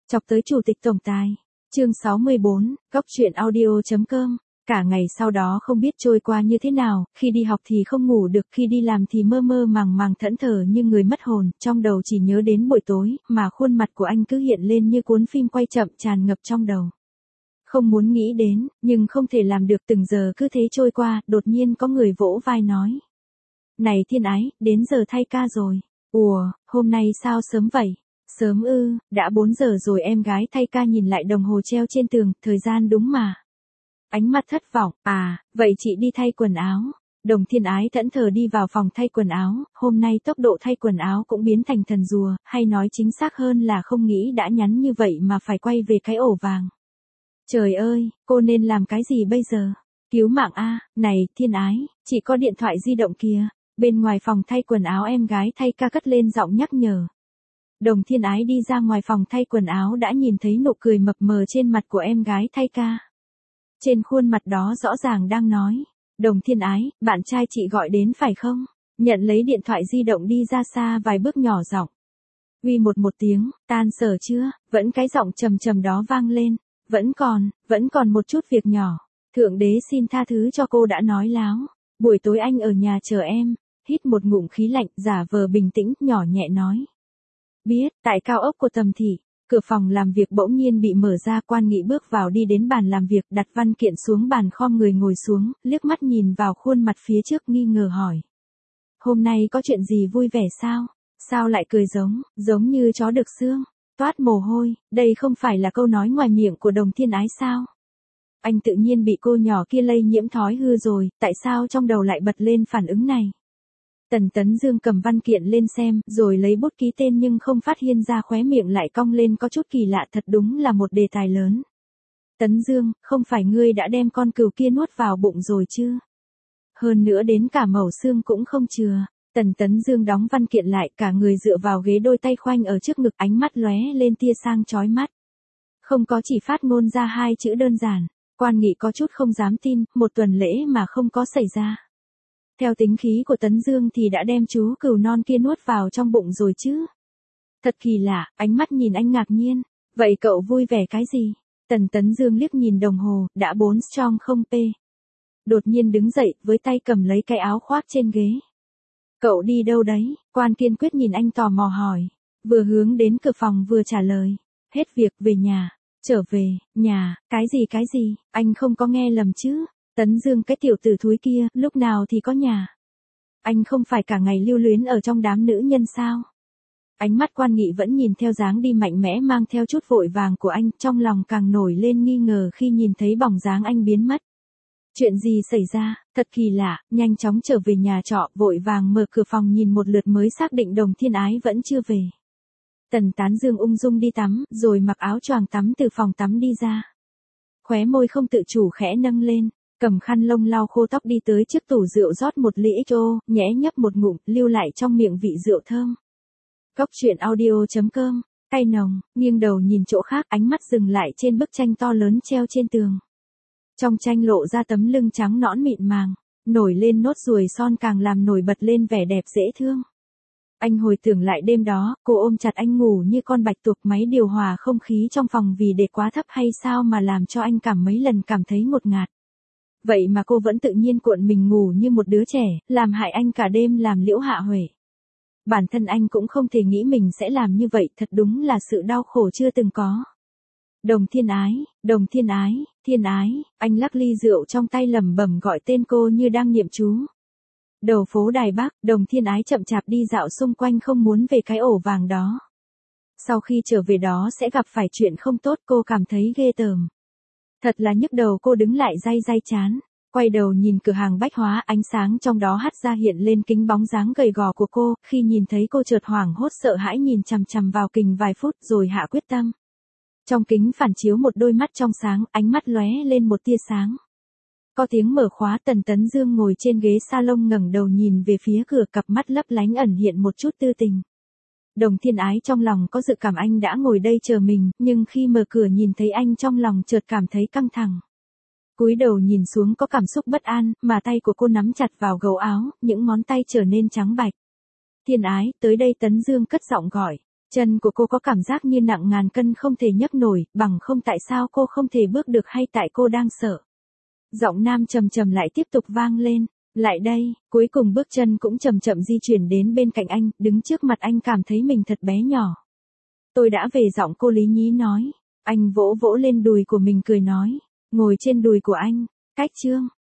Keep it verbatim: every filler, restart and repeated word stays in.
Chọc tới chủ tịch tổng tài. Chương sáu mươi bốn, góc truyện audio.com. Cả ngày sau đó không biết trôi qua như thế nào, khi đi học thì không ngủ được, khi đi làm thì mơ mơ màng màng thẫn thờ như người mất hồn, trong đầu chỉ nhớ đến buổi tối, mà khuôn mặt của anh cứ hiện lên như cuốn phim quay chậm tràn ngập trong đầu. Không muốn nghĩ đến, nhưng không thể làm được, từng giờ cứ thế trôi qua, đột nhiên có người vỗ vai nói. Này Thiên Ái, đến giờ thay ca rồi. Ủa, hôm nay sao sớm vậy? Sớm ư, đã bốn giờ rồi. Em gái thay ca nhìn lại đồng hồ treo trên tường, thời gian đúng mà. Ánh mắt thất vọng, à, vậy chị đi thay quần áo. Đồng Thiên Ái thẫn thờ đi vào phòng thay quần áo, hôm nay tốc độ thay quần áo cũng biến thành thần rùa, hay nói chính xác hơn là không nghĩ đã nhắn như vậy mà phải quay về cái ổ vàng. Trời ơi, cô nên làm cái gì bây giờ? Cứu mạng a, này, Thiên Ái, chị có điện thoại di động kìa. Bên ngoài phòng thay quần áo em gái thay ca cất lên giọng nhắc nhở. Đồng Thiên Ái đi ra ngoài phòng thay quần áo đã nhìn thấy nụ cười mập mờ trên mặt của em gái thay ca. Trên khuôn mặt đó rõ ràng đang nói. Đồng Thiên Ái, bạn trai chị gọi đến phải không? Nhận lấy điện thoại di động đi ra xa vài bước nhỏ giọng. Uy một một tiếng, tan sở chưa? Vẫn cái giọng trầm trầm đó vang lên. Vẫn còn, vẫn còn một chút việc nhỏ. Thượng đế xin tha thứ cho cô đã nói láo. Buổi tối anh ở nhà chờ em. Hít một ngụm khí lạnh, giả vờ bình tĩnh, nhỏ nhẹ nói. Biết, tại cao ốc của Tầm Thị, cửa phòng làm việc bỗng nhiên bị mở ra, Quan Nghị bước vào đi đến bàn làm việc, đặt văn kiện xuống bàn, khom người ngồi xuống, liếc mắt nhìn vào khuôn mặt phía trước nghi ngờ hỏi. Hôm nay có chuyện gì vui vẻ sao? Sao lại cười giống, giống như chó được xương, toát mồ hôi, đây không phải là câu nói ngoài miệng của Đồng Thiên Ái sao? Anh tự nhiên bị cô nhỏ kia lây nhiễm thói hư rồi, tại sao trong đầu lại bật lên phản ứng này? Tần Tấn Dương cầm văn kiện lên xem, rồi lấy bút ký tên nhưng không phát hiện ra, khóe miệng lại cong lên có chút kỳ lạ, thật đúng là một đề tài lớn. Tấn Dương, không phải ngươi đã đem con cừu kia nuốt vào bụng rồi chứ? Hơn nữa đến cả mẩu xương cũng không chừa. Tần Tấn Dương đóng văn kiện lại, cả người dựa vào ghế, đôi tay khoanh ở trước ngực, ánh mắt lóe lên tia sang chói mắt. Không có chỉ phát ngôn ra hai chữ đơn giản. Quan Nghị có chút không dám tin, một tuần lễ mà không có xảy ra. Theo tính khí của Tấn Dương thì đã đem chú cừu non kia nuốt vào trong bụng rồi chứ. Thật kỳ lạ, ánh mắt nhìn anh ngạc nhiên. Vậy cậu vui vẻ cái gì? Tần Tấn Dương liếc nhìn đồng hồ, đã bốn strong không p. Đột nhiên đứng dậy, với tay cầm lấy cái áo khoác trên ghế. Cậu đi đâu đấy? Quan kiên quyết nhìn anh tò mò hỏi. Vừa hướng đến cửa phòng vừa trả lời. Hết việc về nhà. Trở về, nhà, cái gì cái gì, anh không có nghe lầm chứ? Tấn Dương, cái tiểu tử thúi kia, lúc nào thì có nhà? Anh không phải cả ngày lưu luyến ở trong đám nữ nhân sao? Ánh mắt Quan Nghị vẫn nhìn theo dáng đi mạnh mẽ mang theo chút vội vàng của anh, trong lòng càng nổi lên nghi ngờ khi nhìn thấy bóng dáng anh biến mất. Chuyện gì xảy ra? Thật kỳ lạ, nhanh chóng trở về nhà trọ, vội vàng mở cửa phòng nhìn một lượt mới xác định Đồng Thiên Ái vẫn chưa về. Tần Tán Dương ung dung đi tắm, rồi mặc áo choàng tắm từ phòng tắm đi ra. Khóe môi không tự chủ khẽ nâng lên, cầm khăn lông lau khô tóc đi tới trước tủ rượu rót một ly ích ô, nhẽ nhấp một ngụm, lưu lại trong miệng vị rượu thơm. Góc truyện audio.com, cay nồng, nghiêng đầu nhìn chỗ khác, ánh mắt dừng lại trên bức tranh to lớn treo trên tường. Trong tranh lộ ra tấm lưng trắng nõn mịn màng, nổi lên nốt ruồi son càng làm nổi bật lên vẻ đẹp dễ thương. Anh hồi tưởng lại đêm đó, cô ôm chặt anh ngủ như con bạch tuộc, máy điều hòa không khí trong phòng vì để quá thấp hay sao mà làm cho anh cảm mấy lần cảm thấy ngột ngạt. Vậy mà cô vẫn tự nhiên cuộn mình ngủ như một đứa trẻ, làm hại anh cả đêm làm liễu hạ huệ. Bản thân anh cũng không thể nghĩ mình sẽ làm như vậy, thật đúng là sự đau khổ chưa từng có. Đồng Thiên Ái, Đồng Thiên Ái, Thiên Ái, anh lắc ly rượu trong tay lẩm bẩm gọi tên cô như đang niệm chú. Đầu phố Đài Bắc, Đồng Thiên Ái chậm chạp đi dạo xung quanh không muốn về cái ổ vàng đó. Sau khi trở về đó sẽ gặp phải chuyện không tốt, cô cảm thấy ghê tởm. Thật là nhức đầu, cô đứng lại day day chán. Quay đầu nhìn cửa hàng bách hóa, ánh sáng trong đó hắt ra hiện lên kính bóng dáng gầy gò của cô, khi nhìn thấy cô chợt hoảng hốt sợ hãi nhìn chằm chằm vào kính vài phút rồi hạ quyết tâm. Trong kính phản chiếu một đôi mắt trong sáng, ánh mắt lóe lên một tia sáng. Có tiếng mở khóa, Tần Tấn Dương ngồi trên ghế salon ngẩng đầu nhìn về phía cửa, cặp mắt lấp lánh ẩn hiện một chút tư tình. Đồng Thiên Ái trong lòng có dự cảm anh đã ngồi đây chờ mình, nhưng khi mở cửa nhìn thấy anh trong lòng chợt cảm thấy căng thẳng. Cúi đầu nhìn xuống có cảm xúc bất an, mà tay của cô nắm chặt vào gấu áo, những ngón tay trở nên trắng bạch. Thiên Ái, tới đây, Tấn Dương cất giọng gọi. Chân của cô có cảm giác như nặng ngàn cân không thể nhấc nổi, bằng không tại sao cô không thể bước được hay tại cô đang sợ. Giọng nam trầm trầm lại tiếp tục vang lên. Lại đây, cuối cùng bước chân cũng chậm chậm di chuyển đến bên cạnh anh, đứng trước mặt anh cảm thấy mình thật bé nhỏ. Tôi đã về, giọng cô lý nhí nói. Anh vỗ vỗ lên đùi của mình cười nói. Ngồi trên đùi của anh. Cách Trương.